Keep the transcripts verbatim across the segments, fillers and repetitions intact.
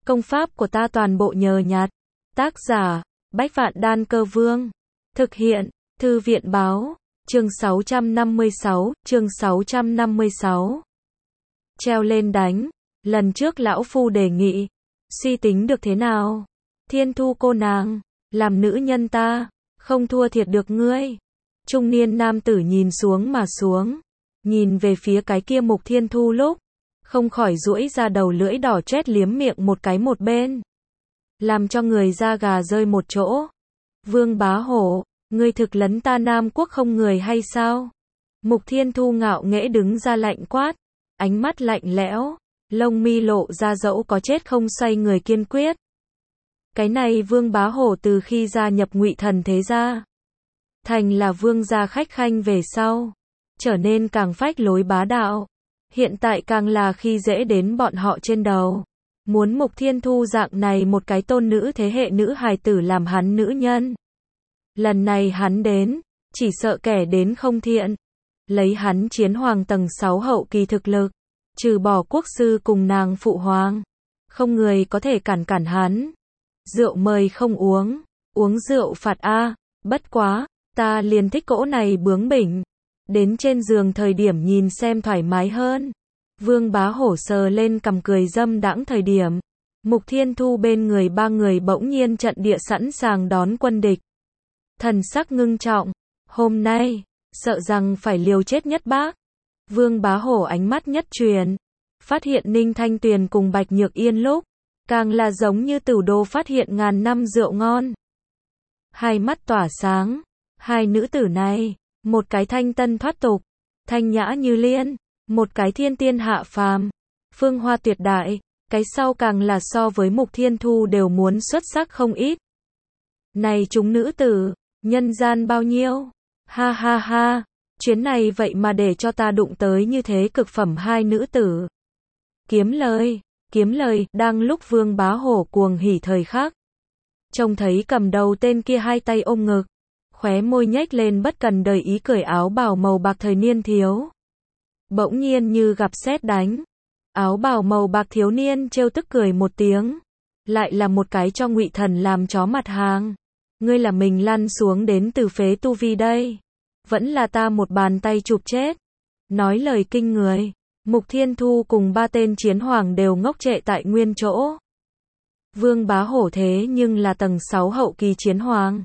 Công pháp của ta toàn bộ nhờ nhặt. Tác giả, Bách Vạn Đan Cơ Vương. Thực hiện, Thư viện Báo. Chương sáu trăm năm mươi sáu, chương sáu trăm năm mươi sáu. Treo lên đánh. Lần trước lão phu đề nghị. Suy tính được thế nào? Thiên Thu cô nàng. Làm nữ nhân ta. Không thua thiệt được ngươi. Trung niên nam tử nhìn xuống mà xuống. Nhìn về phía cái kia Mục Thiên Thu lúc. Không khỏi duỗi ra đầu lưỡi đỏ chét liếm miệng một cái một bên. Làm cho người da gà rơi một chỗ. Vương Bá Hổ, ngươi thực lấn ta Nam Quốc không người hay sao? Mục Thiên Thu ngạo nghễ đứng ra lạnh quát. Ánh mắt lạnh lẽo. Lông mi lộ ra dẫu có chết không xoay người kiên quyết. Cái này Vương Bá Hổ từ khi gia nhập Ngụy Thần thế gia. Thành là vương gia khách khanh về sau. Trở nên càng phách lối bá đạo. Hiện tại càng là khi dễ đến bọn họ trên đầu. Muốn Mục Thiên Thu dạng này một cái tôn nữ thế hệ nữ hài tử làm hắn nữ nhân. Lần này hắn đến, chỉ sợ kẻ đến không thiện. Lấy hắn chiến hoàng tầng sáu hậu kỳ thực lực. Trừ bỏ quốc sư cùng nàng phụ hoàng. Không người có thể cản cản hắn. Rượu mời không uống. Uống rượu phạt a. Bất quá, ta liền thích cỗ này bướng bỉnh. Đến trên giường thời điểm nhìn xem thoải mái hơn. Vương Bá Hổ sờ lên cằm cười dâm đãng thời điểm. Mục Thiên Thu bên người ba người bỗng nhiên trận địa sẵn sàng đón quân địch. Thần sắc ngưng trọng. Hôm nay, sợ rằng phải liều chết nhất bác. Vương Bá Hổ ánh mắt nhất truyền. Phát hiện Ninh Thanh Tuyền cùng Bạch Nhược Yên lúc. Càng là giống như tử đô phát hiện ngàn năm rượu ngon. Hai mắt tỏa sáng. Hai nữ tử này. Một cái thanh tân thoát tục. Thanh nhã như liên. Một cái thiên tiên hạ phàm. Phương hoa tuyệt đại. Cái sau càng là so với Mục Thiên Thu đều muốn xuất sắc không ít. Này chúng nữ tử. Nhân gian bao nhiêu? Ha ha ha. Chuyến này vậy mà để cho ta đụng tới như thế cực phẩm hai nữ tử. Kiếm lời. Kiếm lời. Đang lúc Vương Bá Hổ cuồng hỉ thời khắc. Trông thấy cầm đầu tên kia hai tay ôm ngực. Khóe môi nhếch lên bất cần đời ý cười áo bào màu bạc thời niên thiếu. Bỗng nhiên như gặp sét đánh. Áo bào màu bạc thiếu niên trêu tức cười một tiếng. Lại là một cái cho Ngụy Thần làm chó mặt hàng. Ngươi là mình lăn xuống đến từ phế tu vi đây. Vẫn là ta một bàn tay chụp chết. Nói lời kinh người. Mục Thiên Thu cùng ba tên chiến hoàng đều ngốc trệ tại nguyên chỗ. Vương Bá Hổ thế nhưng là tầng sáu hậu kỳ chiến hoàng.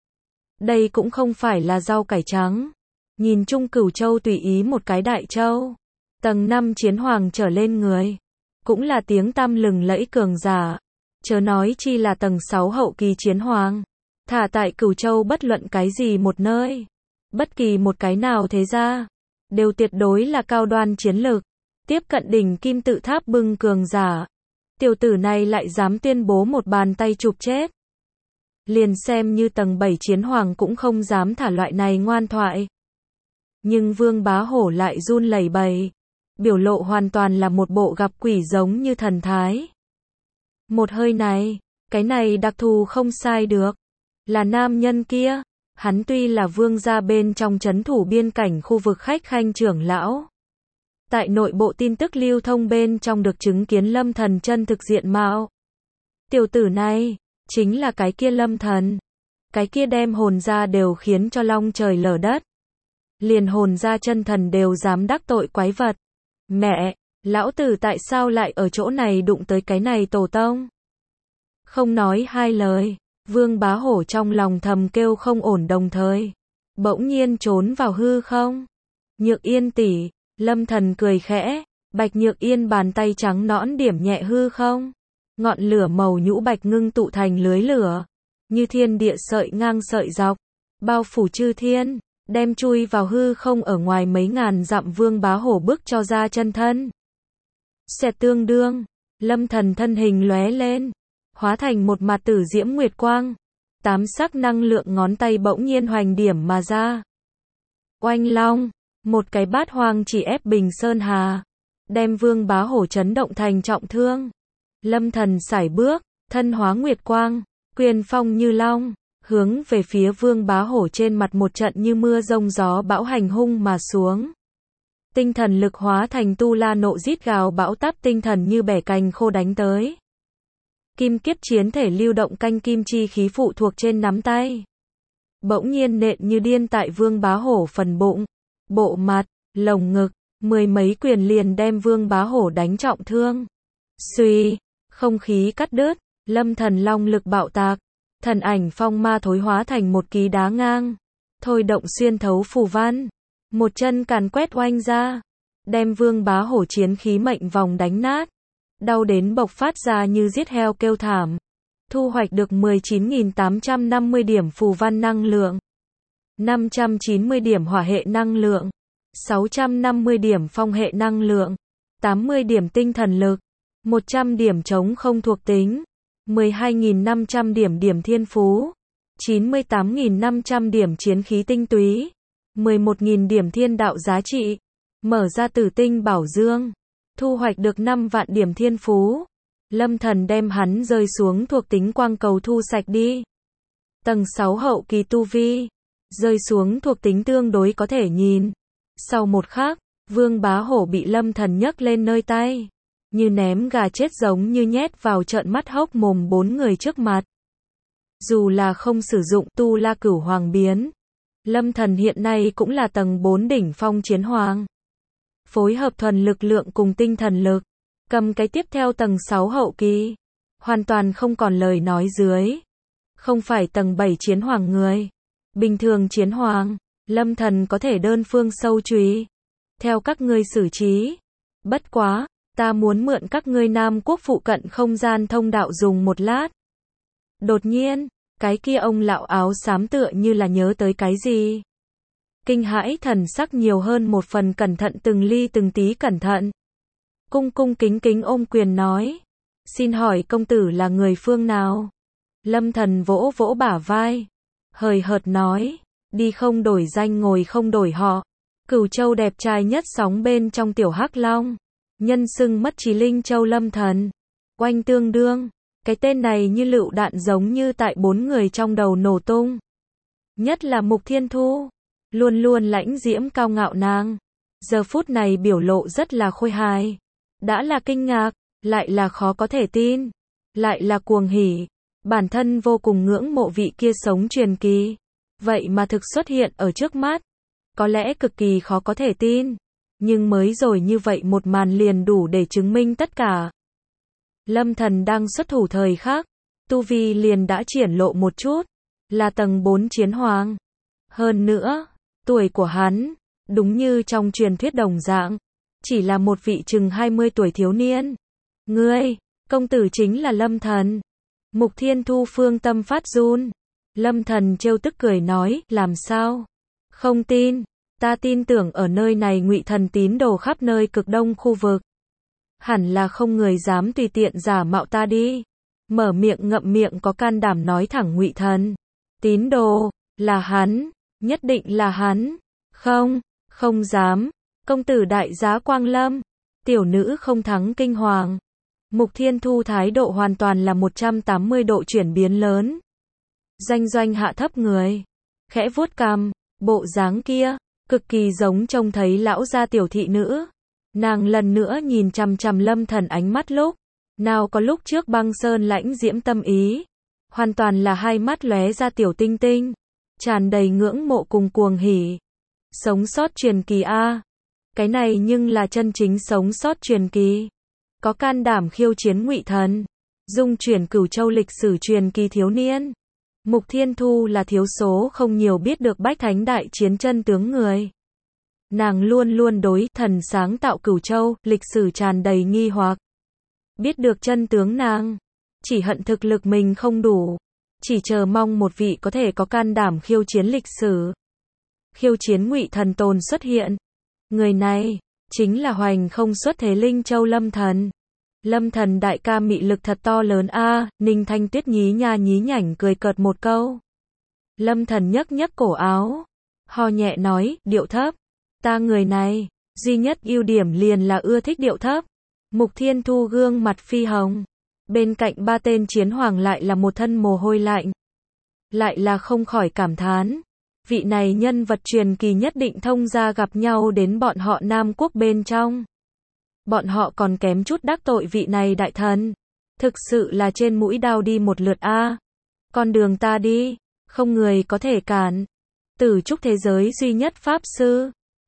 Đây cũng không phải là rau cải trắng. Nhìn chung Cửu Châu tùy ý một cái đại châu. Tầng năm chiến hoàng trở lên người. Cũng là tiếng tăm lừng lẫy cường giả. Chớ nói chi là tầng sáu hậu kỳ chiến hoàng. Thả tại Cửu Châu bất luận cái gì một nơi. Bất kỳ một cái nào thế ra. Đều tuyệt đối là cao đoan chiến lược. Tiếp cận đỉnh kim tự tháp bưng cường giả. Tiểu tử này lại dám tuyên bố một bàn tay chụp chết. Liền xem như tầng bảy chiến hoàng cũng không dám thả loại này ngoan thoại. Nhưng Vương Bá Hổ lại run lẩy bẩy. Biểu lộ hoàn toàn là một bộ gặp quỷ giống như thần thái. Một hơi này, cái này đặc thù không sai được. Là nam nhân kia. Hắn tuy là vương gia bên trong trấn thủ biên cảnh khu vực khách khanh trưởng lão. Tại nội bộ tin tức lưu thông bên trong được chứng kiến Lâm Thần chân thực diện mạo. Tiểu tử này, chính là cái kia Lâm Thần. Cái kia đem hồn ra đều khiến cho long trời lở đất. Liền hồn ra chân thần đều dám đắc tội quái vật. Mẹ, lão tử tại sao lại ở chỗ này đụng tới cái này tổ tông? Không nói hai lời, Vương Bá Hổ trong lòng thầm kêu không ổn đồng thời. Bỗng nhiên trốn vào hư không. Nhược Yên tỷ, Lâm Thần cười khẽ, Bạch Nhược Yên bàn tay trắng nõn điểm nhẹ hư không. Ngọn lửa màu nhũ bạch ngưng tụ thành lưới lửa. Như thiên địa sợi ngang sợi dọc. Bao phủ chư thiên. Đem chui vào hư không ở ngoài mấy ngàn dặm Vương Bá Hổ bước cho ra chân thân. Xẹt tương đương. Lâm Thần thân hình lóe lên. Hóa thành một mặt tử diễm nguyệt quang. Tám sắc năng lượng ngón tay bỗng nhiên hoành điểm mà ra. Oanh long. Một cái bát hoang chỉ ép bình sơn hà. Đem Vương Bá Hổ chấn động thành trọng thương. Lâm Thần sải bước. Thân hóa nguyệt quang. Quyền phong như long. Hướng về phía Vương Bá Hổ trên mặt một trận như mưa rông gió bão hành hung mà xuống. Tinh thần lực hóa thành tu la nộ rít gào bão táp tinh thần như bẻ cành khô đánh tới. Kim kiếp chiến thể lưu động canh kim chi khí phụ thuộc trên nắm tay. Bỗng nhiên nện như điên tại Vương Bá Hổ phần bụng, bộ mặt, lồng ngực, mười mấy quyền liền đem Vương Bá Hổ đánh trọng thương. Suy, không khí cắt đứt, Lâm Thần long lực bạo tạc, thần ảnh phong ma thối hóa thành một ký đá ngang, thôi động xuyên thấu phù văn, một chân càn quét oanh ra, đem Vương Bá Hổ chiến khí mệnh vòng đánh nát, đau đến bộc phát ra như giết heo kêu thảm. Thu hoạch được mười chín nghìn tám trăm năm mươi điểm phù văn năng lượng, năm trăm chín mươi điểm hỏa hệ năng lượng, sáu trăm năm mươi điểm phong hệ năng lượng, tám mươi điểm tinh thần lực, một trăm điểm chống không thuộc tính, mười hai nghìn năm trăm điểm điểm thiên phú, chín mươi tám nghìn năm trăm điểm chiến khí tinh túy, mười một nghìn điểm thiên đạo giá trị, mở ra tử tinh bảo dương, thu hoạch được năm vạn điểm thiên phú. Lâm Thần đem hắn rơi xuống thuộc tính quang cầu thu sạch đi. Tầng sáu hậu kỳ tu vi, rơi xuống thuộc tính tương đối có thể nhìn. Sau một khắc, Vương Bá Hổ bị Lâm Thần nhấc lên nơi tay, như ném gà chết giống như nhét vào trợn mắt hốc mồm bốn người trước mặt. Dù là không sử dụng tu la cửu hoàng biến, Lâm Thần hiện nay cũng là tầng bốn đỉnh phong chiến hoàng. Phối hợp thuần lực lượng cùng tinh thần lực, cầm cái tiếp theo tầng sáu hậu kỳ, hoàn toàn không còn lời nói dưới. Không phải tầng bảy chiến hoàng người. Bình thường chiến hoàng, Lâm Thần có thể đơn phương sâu truy. Theo các ngươi xử trí. Bất quá, ta muốn mượn các ngươi Nam Quốc phụ cận không gian thông đạo dùng một lát. Đột nhiên, cái kia ông lão áo xám tựa như là nhớ tới cái gì. Kinh hãi thần sắc nhiều hơn một phần cẩn thận từng ly từng tí cẩn thận. Cung cung kính kính ôm quyền nói. Xin hỏi công tử là người phương nào? Lâm Thần vỗ vỗ bả vai. Hời hợt nói. Đi không đổi danh ngồi không đổi họ. Cửu Châu đẹp trai nhất sóng bên trong tiểu hắc long. Nhân xưng mất trí linh châu Lâm Thần. Oanh tương đương. Cái tên này như lựu đạn giống như tại bốn người trong đầu nổ tung. Nhất là Mục Thiên Thu. Luôn luôn lãnh diễm cao ngạo nàng. Giờ phút này biểu lộ rất là khôi hài. Đã là kinh ngạc, lại là khó có thể tin, lại là cuồng hỉ. Bản thân vô cùng ngưỡng mộ vị kia sống truyền kỳ. Vậy mà thực xuất hiện ở trước mắt. Có lẽ cực kỳ khó có thể tin. Nhưng mới rồi như vậy một màn liền đủ để chứng minh tất cả. Lâm Thần đang xuất thủ thời khắc, tu vi liền đã triển lộ một chút. Là tầng bốn chiến hoàng. Hơn nữa, tuổi của hắn, đúng như trong truyền thuyết đồng dạng. Chỉ là một vị chừng hai mươi tuổi thiếu niên. Ngươi, công tử chính là Lâm Thần. Mục Thiên Thu phương tâm phát run. Lâm Thần trêu tức cười nói, làm sao? Không tin, ta tin tưởng ở nơi này Ngụy Thần tín đồ khắp nơi cực đông khu vực. Hẳn là không người dám tùy tiện giả mạo ta đi. Mở miệng ngậm miệng có can đảm nói thẳng Ngụy Thần. Tín đồ, là hắn, nhất định là hắn. Không, không dám. Công tử đại giá Quang Lâm, tiểu nữ không thắng kinh hoàng. Mục Thiên Thu thái độ hoàn toàn là một trăm tám mươi độ chuyển biến lớn. Doanh doanh hạ thấp người, khẽ vuốt cằm, bộ dáng kia, cực kỳ giống trông thấy lão gia tiểu thị nữ. Nàng lần nữa nhìn chằm chằm Lâm Thần ánh mắt lúc, nào có lúc trước băng sơn lãnh diễm tâm ý. Hoàn toàn là hai mắt lóe ra tiểu tinh tinh, tràn đầy ngưỡng mộ cùng cuồng hỉ. Sống sót truyền kỳ a. Cái này nhưng là chân chính sống sót truyền kỳ. Có can đảm khiêu chiến Ngụy Thần. Dung chuyển Cửu Châu lịch sử truyền kỳ thiếu niên. Mục Thiên Thu là thiếu số không nhiều biết được bách thánh đại chiến chân tướng người. Nàng luôn luôn đối thần sáng tạo Cửu Châu, lịch sử tràn đầy nghi hoặc. Biết được chân tướng nàng. Chỉ hận thực lực mình không đủ. Chỉ chờ mong một vị có thể có can đảm khiêu chiến lịch sử. Khiêu chiến Ngụy Thần tồn xuất hiện. Người này, chính là hoành không xuất thế Linh Châu Lâm Thần. Lâm Thần đại ca mị lực thật to lớn a. À, Ninh Thanh Tuyết nhí nha nhí nhảnh cười cợt một câu. Lâm Thần nhấc nhấc cổ áo, ho nhẹ nói, điệu thấp. Ta người này, duy nhất ưu điểm liền là ưa thích điệu thấp. Mục Thiên Thu gương mặt phi hồng. Bên cạnh ba tên chiến hoàng lại là một thân mồ hôi lạnh. Lại là không khỏi cảm thán. Vị này nhân vật truyền kỳ nhất định thông gia gặp nhau đến bọn họ Nam Quốc bên trong. Bọn họ còn kém chút đắc tội vị này đại thần. Thực sự là trên mũi đao đi một lượt a. Con đường ta đi, không người có thể cản. Tử trúc thế giới duy nhất pháp sư.